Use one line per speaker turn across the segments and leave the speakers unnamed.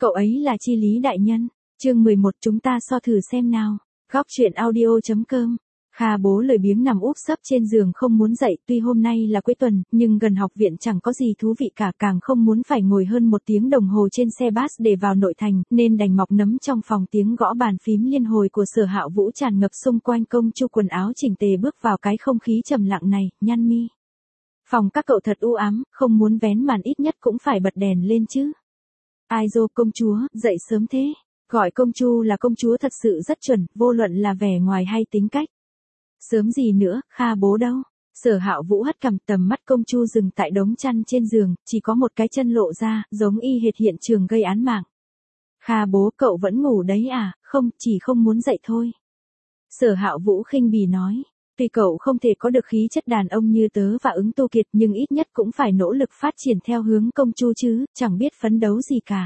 Cậu ấy là Chi Lý đại nhân. Chương 11 chúng ta so thử xem nào. Góc truyện audio.com. Kha Bố lười biếng nằm úp sấp trên giường không muốn dậy, tuy hôm nay là cuối tuần, nhưng gần học viện chẳng có gì thú vị cả, càng không muốn phải ngồi hơn 1 tiếng đồng hồ trên xe bus để vào nội thành, nên đành mọc nấm trong phòng. Tiếng gõ bàn phím liên hồi của Sở Hạo Vũ tràn ngập xung quanh. Công Chu quần áo chỉnh tề bước vào cái không khí trầm lặng này, nhăn mi. Phòng các cậu thật u ám, không muốn vén màn ít nhất cũng phải bật đèn lên chứ. Ai dô công chúa, dậy sớm thế. Gọi công Chu là công chúa thật sự rất chuẩn, vô luận là vẻ ngoài hay tính cách. Sớm gì nữa, Kha Bố đâu? Sở Hạo Vũ hất cằm, tầm mắt công Chu dừng tại đống chăn trên giường, chỉ có một cái chân lộ ra, giống y hệt hiện trường gây án mạng. Kha Bố, cậu vẫn ngủ đấy à? Không, chỉ không muốn dậy thôi. Sở Hạo Vũ khinh bỉ nói. Tuy cậu không thể có được khí chất đàn ông như tớ và Ứng Tu Kiệt, nhưng ít nhất cũng phải nỗ lực phát triển theo hướng công Chu chứ, chẳng biết phấn đấu gì cả.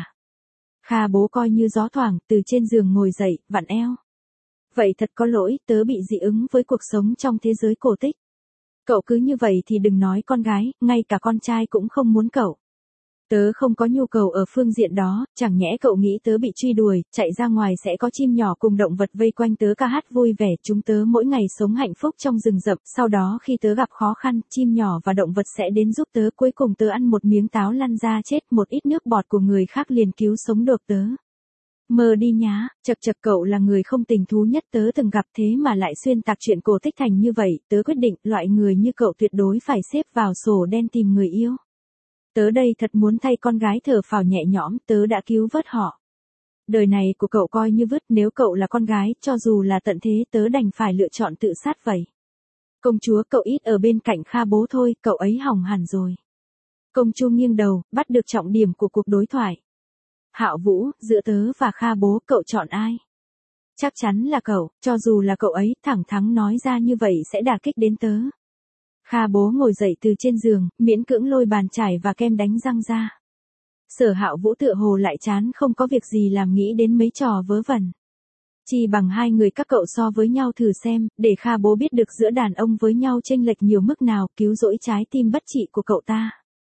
Kha Bố coi như gió thoảng, từ trên giường ngồi dậy, vặn eo. Vậy thật có lỗi, tớ bị dị ứng với cuộc sống trong thế giới cổ tích. Cậu cứ như vậy thì đừng nói con gái, ngay cả con trai cũng không muốn cậu. Tớ không có nhu cầu ở phương diện đó, chẳng nhẽ cậu nghĩ tớ bị truy đuổi, chạy ra ngoài sẽ có chim nhỏ cùng động vật vây quanh tớ ca hát vui vẻ, chúng tớ mỗi ngày sống hạnh phúc trong rừng rậm, sau đó khi tớ gặp khó khăn, chim nhỏ và động vật sẽ đến giúp tớ, cuối cùng tớ ăn một miếng táo lăn ra chết, một ít nước bọt của người khác liền cứu sống được tớ. Mơ đi nhá, chật chật, cậu là người không tình thú nhất tớ từng gặp, thế mà lại xuyên tạc chuyện cổ tích thành như vậy, tớ quyết định, loại người như cậu tuyệt đối phải xếp vào sổ đen tìm người yêu. Tớ đây thật muốn thay con gái thở phào nhẹ nhõm, tớ đã cứu vớt họ. Đời này của cậu coi như vứt, nếu cậu là con gái, cho dù là tận thế tớ đành phải lựa chọn tự sát vậy. Công chúa, cậu ít ở bên cạnh Kha Bố thôi, cậu ấy hỏng hẳn rồi. Công Chu nghiêng đầu, bắt được trọng điểm của cuộc đối thoại. Hạo Vũ, giữa tớ và Kha Bố, cậu chọn ai? Chắc chắn là cậu, cho dù là cậu ấy, thẳng thắn nói ra như vậy sẽ đả kích đến tớ. Kha Bố ngồi dậy từ trên giường, miễn cưỡng lôi bàn chải và kem đánh răng ra. Sở Hạo Vũ tựa hồ lại chán không có việc gì làm, nghĩ đến mấy trò vớ vẩn. Chỉ bằng hai người các cậu so với nhau thử xem, để Kha Bố biết được giữa đàn ông với nhau chênh lệch nhiều mức nào, cứu rỗi trái tim bất trị của cậu ta.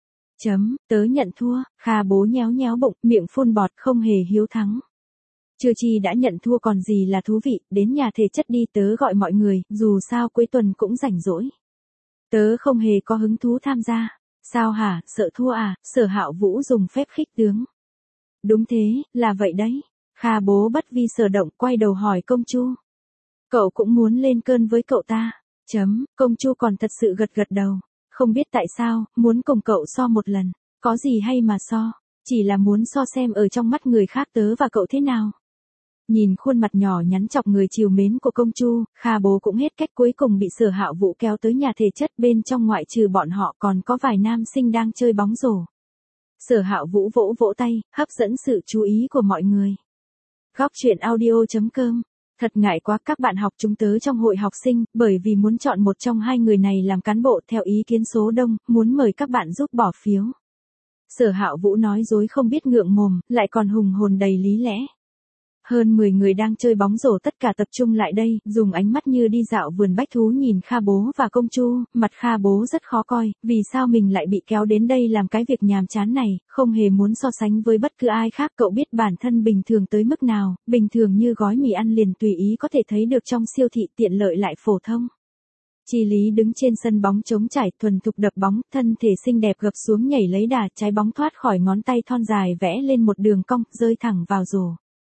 Tớ nhận thua. Kha Bố nhéo nhéo bụng, miệng phun bọt, không hề hiếu thắng. Chưa chi đã nhận thua còn gì là thú vị, đến nhà thể chất đi, tớ gọi mọi người, dù sao cuối tuần cũng rảnh rỗi. Tớ không hề có hứng thú tham gia. Sao hả, sợ thua à? Sở Hạo Vũ dùng phép khích tướng. Đúng thế, là vậy đấy. Kha Bố bất vi sở động, quay đầu hỏi công Chu. Cậu cũng muốn lên cơn với cậu ta? Công Chu còn thật sự gật gật đầu. Không biết tại sao, muốn cùng cậu so một lần. Có gì hay mà so, chỉ là muốn so xem ở trong mắt người khác tớ và cậu thế nào. Nhìn khuôn mặt nhỏ nhắn chọc người trìu mến của công Chu, Kha Bố cũng hết cách, cuối cùng bị Sở Hạo Vũ kéo tới nhà thể chất, bên trong ngoại trừ bọn họ còn có vài nam sinh đang chơi bóng rổ. Sở Hạo Vũ vỗ vỗ tay, hấp dẫn sự chú ý của mọi người. Góc truyện audio.com. Thật ngại quá, các bạn học chúng tớ trong hội học sinh, bởi vì muốn chọn một trong hai người này làm cán bộ theo ý kiến số đông, muốn mời các bạn giúp bỏ phiếu. Sở Hạo Vũ nói dối không biết ngượng mồm, lại còn hùng hồn đầy lý lẽ. Hơn 10 người đang chơi bóng rổ tất cả tập trung lại đây, dùng ánh mắt như đi dạo vườn bách thú nhìn Kha Bố và công Chu, mặt Kha Bố rất khó coi, vì sao mình lại bị kéo đến đây làm cái việc nhàm chán này, không hề muốn so sánh với bất cứ ai khác. Cậu biết bản thân bình thường tới mức nào, bình thường như gói mì ăn liền tùy ý có thể thấy được trong siêu thị, tiện lợi lại phổ thông. Chi Lý đứng trên sân bóng trống trải, thuần thục đập bóng, thân thể xinh đẹp gập xuống nhảy lấy đà, trái bóng thoát khỏi ngón tay thon dài vẽ lên một đường cong, rơi thẳng vào rổ.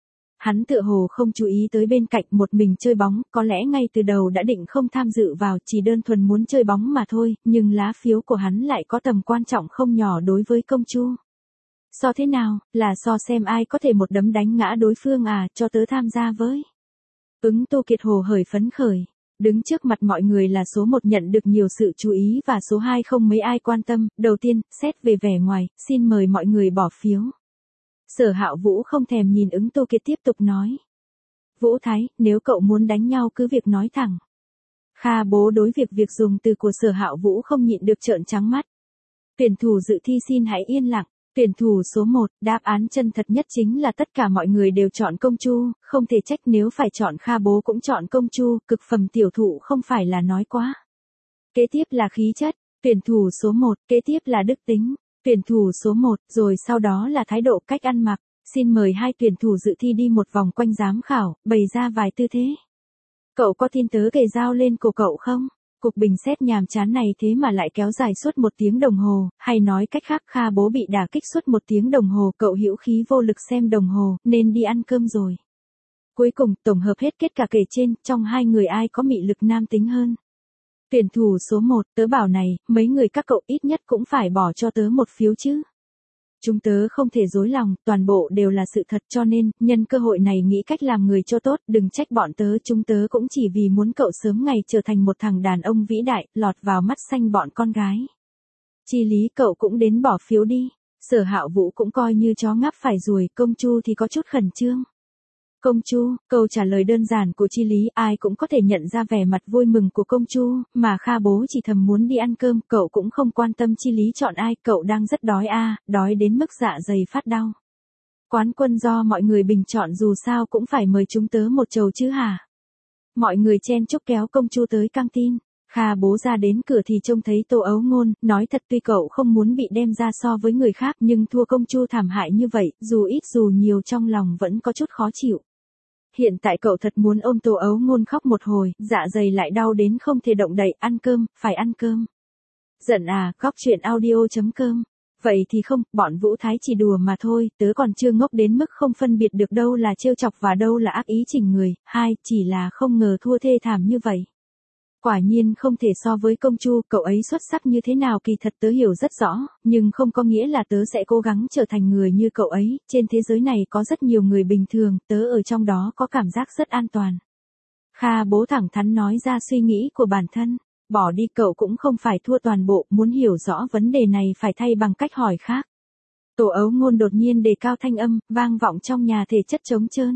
Hắn tựa hồ không chú ý tới bên cạnh, một mình chơi bóng, có lẽ ngay từ đầu đã định không tham dự vào, chỉ đơn thuần muốn chơi bóng mà thôi, nhưng lá phiếu của hắn lại có tầm quan trọng không nhỏ đối với công Chu. So thế nào, là so xem ai có thể một đấm đánh ngã đối phương à, cho tớ tham gia với. Ứng Tu Kiệt hồ hởi phấn khởi. Đứng trước mặt mọi người là số 1 nhận được nhiều sự chú ý và số 2 không mấy ai quan tâm. Đầu tiên, xét về vẻ ngoài, xin mời mọi người bỏ phiếu. Sở Hạo Vũ không thèm nhìn Ứng Tu Kiệt tiếp tục nói. Vũ Thái, nếu cậu muốn đánh nhau cứ việc nói thẳng. Kha Bố đối việc dùng từ của Sở Hạo Vũ không nhịn được trợn trắng mắt. Tuyển thủ dự thi xin hãy yên lặng. Tuyển thủ số 1, đáp án chân thật nhất chính là tất cả mọi người đều chọn công Chu, không thể trách nếu phải chọn Kha Bố cũng chọn công Chu, cực phẩm tiểu thụ không phải là nói quá. Kế tiếp là khí chất, tuyển thủ số 1, kế tiếp là đức tính, tuyển thủ số 1, rồi sau đó là thái độ, cách ăn mặc. Xin mời hai tuyển thủ dự thi đi một vòng quanh giám khảo, bày ra vài tư thế. Cậu có tin tớ kề dao lên cổ cậu không? Cuộc bình xét nhàm chán này thế mà lại kéo dài suốt 1 tiếng đồng hồ, hay nói cách khác Kha bố bị đả kích suốt 1 tiếng đồng hồ, cậu hữu khí vô lực xem đồng hồ, nên đi ăn cơm rồi. Cuối cùng, tổng hợp hết kết cả kể trên, trong hai người ai có mị lực nam tính hơn? Tuyển thủ số 1, tớ bảo này, mấy người các cậu ít nhất cũng phải bỏ cho tớ một phiếu chứ. Chúng tớ không thể dối lòng, toàn bộ đều là sự thật cho nên, nhân cơ hội này nghĩ cách làm người cho tốt, đừng trách bọn tớ, chúng tớ cũng chỉ vì muốn cậu sớm ngày trở thành một thằng đàn ông vĩ đại, lọt vào mắt xanh bọn con gái. Chi lý cậu cũng đến bỏ phiếu đi, Sở Hạo Vũ cũng coi như chó ngáp phải ruồi, Công Chu thì có chút khẩn trương. Công Chu, câu trả lời đơn giản của Chi lý ai cũng có thể nhận ra vẻ mặt vui mừng của Công Chu, mà Kha bố chỉ thầm muốn đi ăn cơm, cậu cũng không quan tâm Chi lý chọn ai, cậu đang rất đói đói đến mức dạ dày phát đau. Quán quân do mọi người bình chọn dù sao cũng phải mời chúng tớ một chầu chứ hả? Mọi người chen chúc kéo Công Chu tới căng tin. Kha bố ra đến cửa thì trông thấy Tô Ấu Ngôn, nói thật tuy cậu không muốn bị đem ra so với người khác nhưng thua Công Chu thảm hại như vậy, dù ít dù nhiều trong lòng vẫn có chút khó chịu. Hiện tại cậu thật muốn ôm Tô Ấu Ngôn khóc một hồi, dạ dày lại đau đến không thể động đậy, ăn cơm, phải ăn cơm. Giận à, góc chuyện audio.com. Vậy thì không, bọn Vũ Thái chỉ đùa mà thôi, tớ còn chưa ngốc đến mức không phân biệt được đâu là trêu chọc và đâu là ác ý chỉnh người, chỉ là không ngờ thua thê thảm như vậy. Quả nhiên không thể so với Công Chu, cậu ấy xuất sắc như thế nào kỳ thật tớ hiểu rất rõ, nhưng không có nghĩa là tớ sẽ cố gắng trở thành người như cậu ấy, trên thế giới này có rất nhiều người bình thường, tớ ở trong đó có cảm giác rất an toàn. Kha bố thẳng thắn nói ra suy nghĩ của bản thân, bỏ đi cậu cũng không phải thua toàn bộ, muốn hiểu rõ vấn đề này phải thay bằng cách hỏi khác. Tô Ấu Ngôn đột nhiên đề cao thanh âm, vang vọng trong nhà thể chất trống trơn.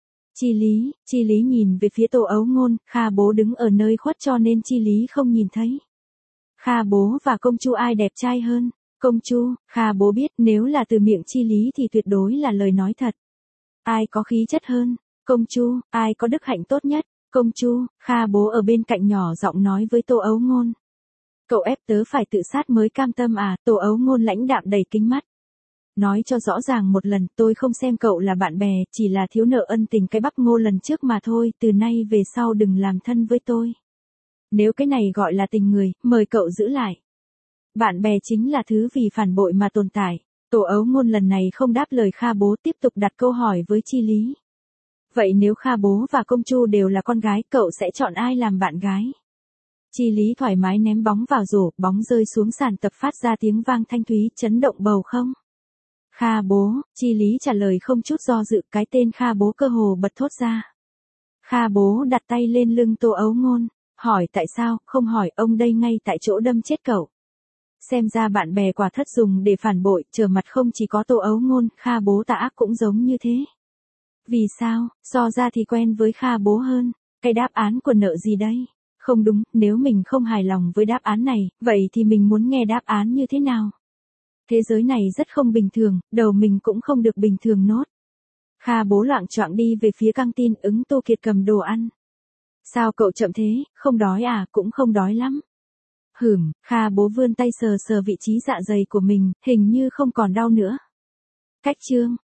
Chi lý nhìn về phía Tô Ấu Ngôn, Kha bố đứng ở nơi khuất cho nên Chi lý không nhìn thấy. Kha bố và Công Chu ai đẹp trai hơn? Công Chu, Kha bố biết nếu là từ miệng Chi lý thì tuyệt đối là lời nói thật. Ai có khí chất hơn? Công Chu, ai có đức hạnh tốt nhất? Công Chu, Kha bố ở bên cạnh nhỏ giọng nói với Tô Ấu Ngôn. Cậu ép tớ phải tự sát mới cam tâm à? Tô Ấu Ngôn lãnh đạm đầy kính mắt. Nói cho rõ ràng một lần, tôi không xem cậu là bạn bè, chỉ là thiếu nợ ân tình cái bắp ngô lần trước mà thôi, từ nay về sau đừng làm thân với tôi. Nếu cái này gọi là tình người, mời cậu giữ lại. Bạn bè chính là thứ vì phản bội mà tồn tại. Tô Ấu Ngôn lần này không đáp lời Kha bố, tiếp tục đặt câu hỏi với Chi lý. Vậy nếu Kha bố và Công Chu đều là con gái, cậu sẽ chọn ai làm bạn gái? Chi lý thoải mái ném bóng vào rổ, bóng rơi xuống sàn tập phát ra tiếng vang thanh thúy, chấn động bầu không? Kha bố, Chi lý trả lời không chút do dự, cái tên Kha bố cơ hồ bật thốt ra. Kha bố đặt tay lên lưng Tô Ấu Ngôn, hỏi tại sao, không hỏi ông đây ngay tại chỗ đâm chết cậu. Xem ra bạn bè quả thất dùng để phản bội, trở mặt không chỉ có Tô Ấu Ngôn, Kha bố tà ác cũng giống như thế. Vì sao, so ra thì quen với Kha bố hơn, cái đáp án của nợ gì đây? Không đúng, nếu mình không hài lòng với đáp án này, vậy thì mình muốn nghe đáp án như thế nào? Thế giới này rất không bình thường, đầu mình cũng không được bình thường nốt. Kha bố loạng choạng đi về phía căng tin, Ứng Tô Kiệt cầm đồ ăn. Sao cậu chậm thế, không đói à? Cũng không đói lắm. Kha bố vươn tay sờ sờ vị trí dạ dày của mình, hình như không còn đau nữa. Cách chương,